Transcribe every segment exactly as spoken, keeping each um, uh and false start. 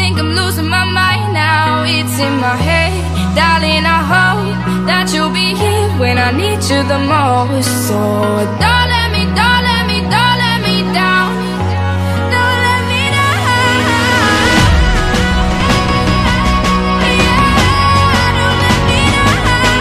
think I'm losing my mind now. It's in my head, darling, I hope that you'll be here when I need you the most. So don't let me, don't let me, don't let me down. Don't let me down. Yeah, don't let me down.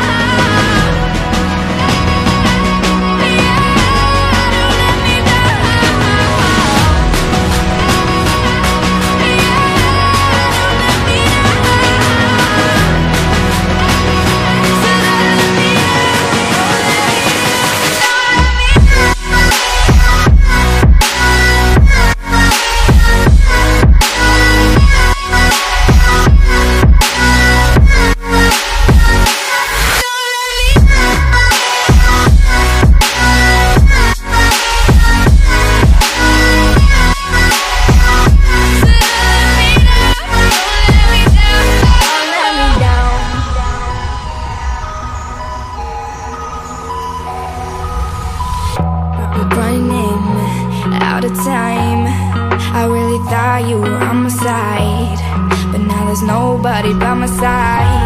Running out of time, I really thought you were on my side, but now there's nobody by my side.